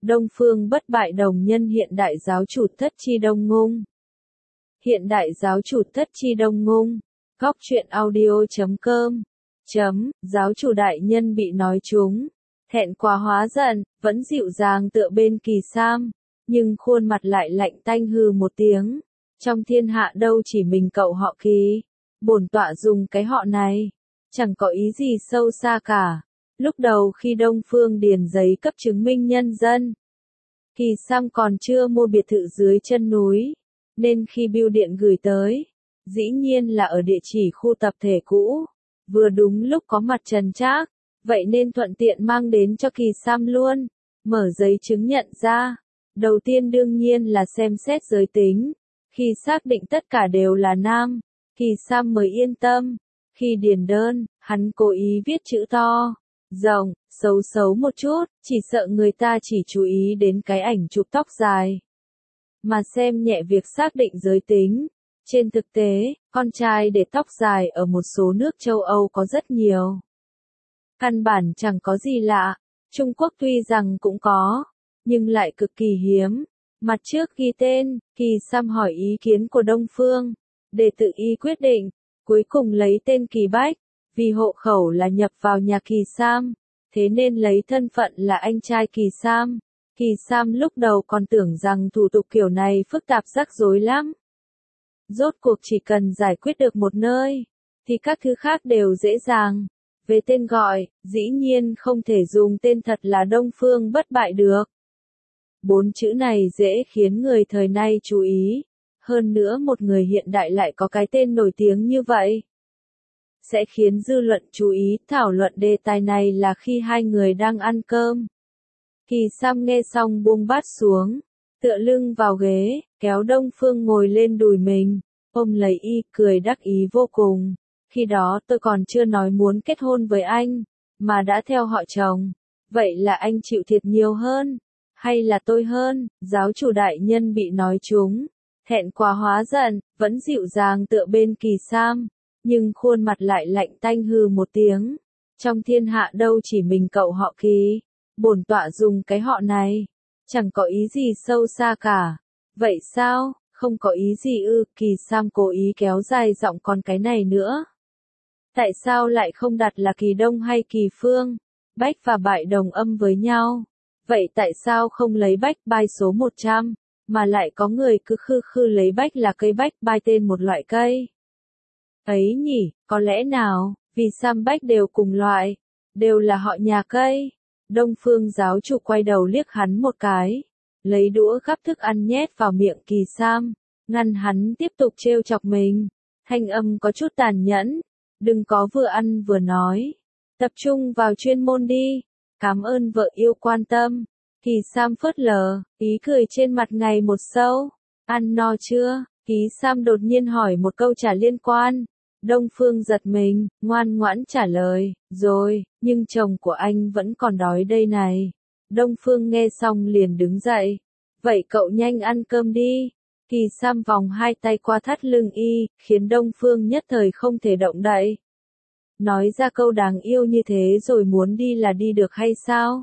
Đông Phương bất bại đồng nhân hiện đại giáo chủ Thất Chi Đông Ngung. Hiện đại giáo chủ Thất Chi Đông Ngung. Góc truyện audio.com. Giáo chủ đại nhân bị nói trúng. Thẹn quá hóa giận, vẫn dịu dàng tựa bên Kỳ Sam. Nhưng khuôn mặt lại lạnh tanh hừ một tiếng. Trong thiên hạ đâu chỉ mình cậu họ Kỳ. Bổn tọa dùng cái họ này. Chẳng có ý gì sâu xa cả. Lúc đầu khi Đông Phương điền giấy cấp chứng minh nhân dân, Kỳ Sam còn chưa mua biệt thự dưới chân núi, nên khi bưu điện gửi tới, dĩ nhiên là ở địa chỉ khu tập thể cũ, vừa đúng lúc có mặt Trần Trác, vậy nên thuận tiện mang đến cho Kỳ Sam luôn. Mở giấy chứng nhận ra, đầu tiên đương nhiên là xem xét giới tính, khi xác định tất cả đều là nam, Kỳ Sam mới yên tâm. Khi điền đơn, hắn cố ý viết chữ to, rộng, xấu xấu một chút, chỉ sợ người ta chỉ chú ý đến cái ảnh chụp tóc dài, mà xem nhẹ việc xác định giới tính. Trên thực tế, con trai để tóc dài ở một số nước châu Âu có rất nhiều. Căn bản chẳng có gì lạ, Trung Quốc tuy rằng cũng có, nhưng lại cực kỳ hiếm. Mặt trước ghi tên, Kỳ Sam hỏi ý kiến của Đông Phương, để tự y quyết định, cuối cùng lấy tên Kỳ Bách. Vì hộ khẩu là nhập vào nhà Kỳ Sam, thế nên lấy thân phận là anh trai Kỳ Sam. Kỳ Sam lúc đầu còn tưởng rằng thủ tục kiểu này phức tạp rắc rối lắm. Rốt cuộc chỉ cần giải quyết được một nơi, thì các thứ khác đều dễ dàng. Về tên gọi, dĩ nhiên không thể dùng tên thật là Đông Phương bất bại được. 4 chữ này dễ khiến người thời nay chú ý. Hơn nữa một người hiện đại lại có cái tên nổi tiếng như vậy, sẽ khiến dư luận chú ý. Thảo luận đề tài này là khi hai người đang ăn cơm. Kỳ Sam nghe xong buông bát xuống, tựa lưng vào ghế, kéo Đông Phương ngồi lên đùi mình, ôm lấy y, cười đắc ý vô cùng. Khi đó tôi còn chưa nói muốn kết hôn với anh, mà đã theo họ chồng. Vậy là anh chịu thiệt nhiều hơn, hay là tôi hơn? Giáo chủ đại nhân bị nói trúng, thẹn quá hóa giận, vẫn dịu dàng tựa bên Kỳ Sam. Nhưng khuôn mặt lại lạnh tanh hừ một tiếng. Trong thiên hạ đâu chỉ mình cậu họ Kỳ. Bổn tọa dùng cái họ này. Chẳng có ý gì sâu xa cả. Vậy sao, không có ý gì ư? Kỳ Sam cố ý kéo dài giọng, còn cái này nữa. Tại sao lại không đặt là Kỳ Đông hay Kỳ Phương? Bách và bại đồng âm với nhau. Vậy tại sao không lấy Bách Bai số 100, mà lại có người cứ khư lấy Bách là cây Bách Bai tên một loại cây? Ấy nhỉ, có lẽ nào, vì Sam Bách đều cùng loại, đều là họ nhà cây. Đông Phương giáo chủ quay đầu liếc hắn một cái, lấy đũa gắp thức ăn nhét vào miệng Kỳ Sam, ngăn hắn tiếp tục trêu chọc mình. Thanh âm có chút tàn nhẫn, đừng có vừa ăn vừa nói, tập trung vào chuyên môn đi, cảm ơn vợ yêu quan tâm. Kỳ Sam phớt lờ, ý cười trên mặt ngày một sâu. Ăn no chưa? Kỳ Sam đột nhiên hỏi một câu chả liên quan. Đông Phương giật mình, ngoan ngoãn trả lời, rồi, nhưng chồng của anh vẫn còn đói đây này. Đông Phương nghe xong liền đứng dậy. Vậy cậu nhanh ăn cơm đi. Kỳ Sam vòng hai tay qua thắt lưng y, khiến Đông Phương nhất thời không thể động đậy. Nói ra câu đáng yêu như thế rồi muốn đi là đi được hay sao?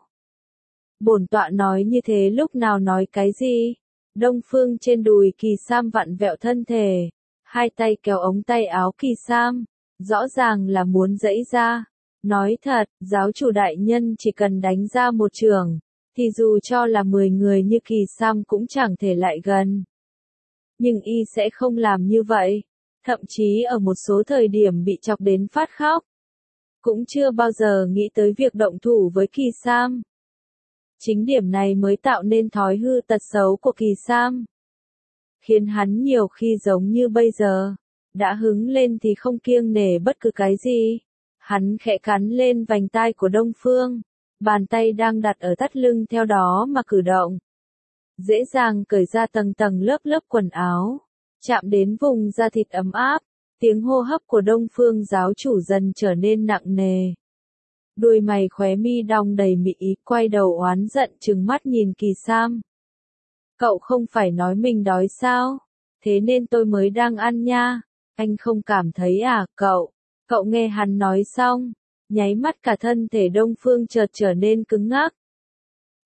Bổn tọa nói như thế lúc nào nói cái gì? Đông Phương trên đùi Kỳ Sam vặn vẹo thân thể, hai tay kéo ống tay áo Kỳ Sam, rõ ràng là muốn giãy ra. Nói thật, giáo chủ đại nhân chỉ cần đánh ra một chưởng, thì dù cho là 10 người như Kỳ Sam cũng chẳng thể lại gần. Nhưng y sẽ không làm như vậy, thậm chí ở một số thời điểm bị chọc đến phát khóc. Cũng chưa bao giờ nghĩ tới việc động thủ với Kỳ Sam. Chính điểm này mới tạo nên thói hư tật xấu của Kỳ Sam, khiến hắn nhiều khi giống như bây giờ, đã hứng lên thì không kiêng nể bất cứ cái gì. Hắn khẽ cắn lên vành tai của Đông Phương, bàn tay đang đặt ở thắt lưng theo đó mà cử động. Dễ dàng cởi ra tầng tầng lớp lớp quần áo, chạm đến vùng da thịt ấm áp. Tiếng hô hấp của Đông Phương giáo chủ dần trở nên nặng nề. Đuôi mày khóe mi đong đầy mị ý, quay đầu oán giận trừng mắt nhìn Kỳ Sam. Cậu không phải nói mình đói sao? Thế nên tôi mới đang ăn nha. Anh không cảm thấy à, cậu? Cậu nghe hắn nói xong, nháy mắt cả thân thể Đông Phương chợt trở nên cứng ngắc.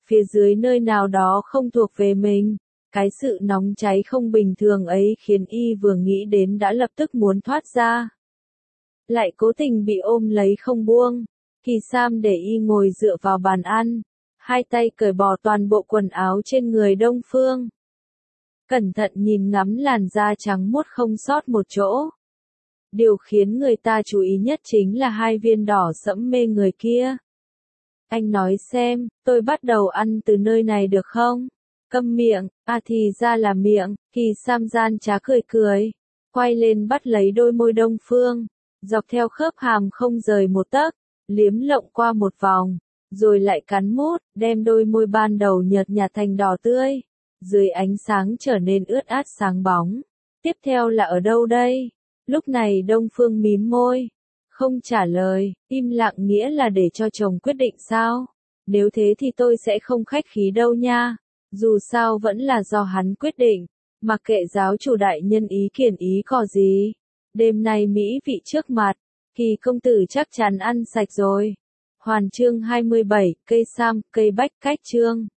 phía dưới nơi nào đó không thuộc về mình. Cái sự nóng cháy không bình thường ấy khiến y vừa nghĩ đến đã lập tức muốn thoát ra. Lại cố tình bị ôm lấy không buông. Kỳ Sam để y ngồi dựa vào bàn ăn, hai tay cởi bỏ toàn bộ quần áo trên người Đông Phương. Cẩn thận nhìn ngắm làn da trắng muốt không sót một chỗ. Điều khiến người ta chú ý nhất chính là hai viên đỏ sẫm mê người kia. Anh nói xem, tôi bắt đầu ăn từ nơi này được không? Câm miệng, à thì ra là miệng. Kỳ Sam gian trá cười cười, quay lên bắt lấy đôi môi Đông Phương, dọc theo khớp hàm không rời một tấc, liếm lộng qua một vòng, rồi lại cắn mút, đem đôi môi ban đầu nhợt nhạt thành đỏ tươi, dưới ánh sáng trở nên ướt át sáng bóng. Tiếp theo là ở đâu đây? Lúc này Đông Phương mím môi, không trả lời. Im lặng nghĩa là để cho chồng quyết định sao? Nếu thế thì tôi sẽ không khách khí đâu nha. Dù sao vẫn là do hắn quyết định, mặc kệ giáo chủ đại nhân ý kiến ý cò gì. Đêm nay mỹ vị trước mặt, Kỳ công tử chắc chắn ăn sạch rồi. Hoàn chương 27, cây sam, cây bách cách chương.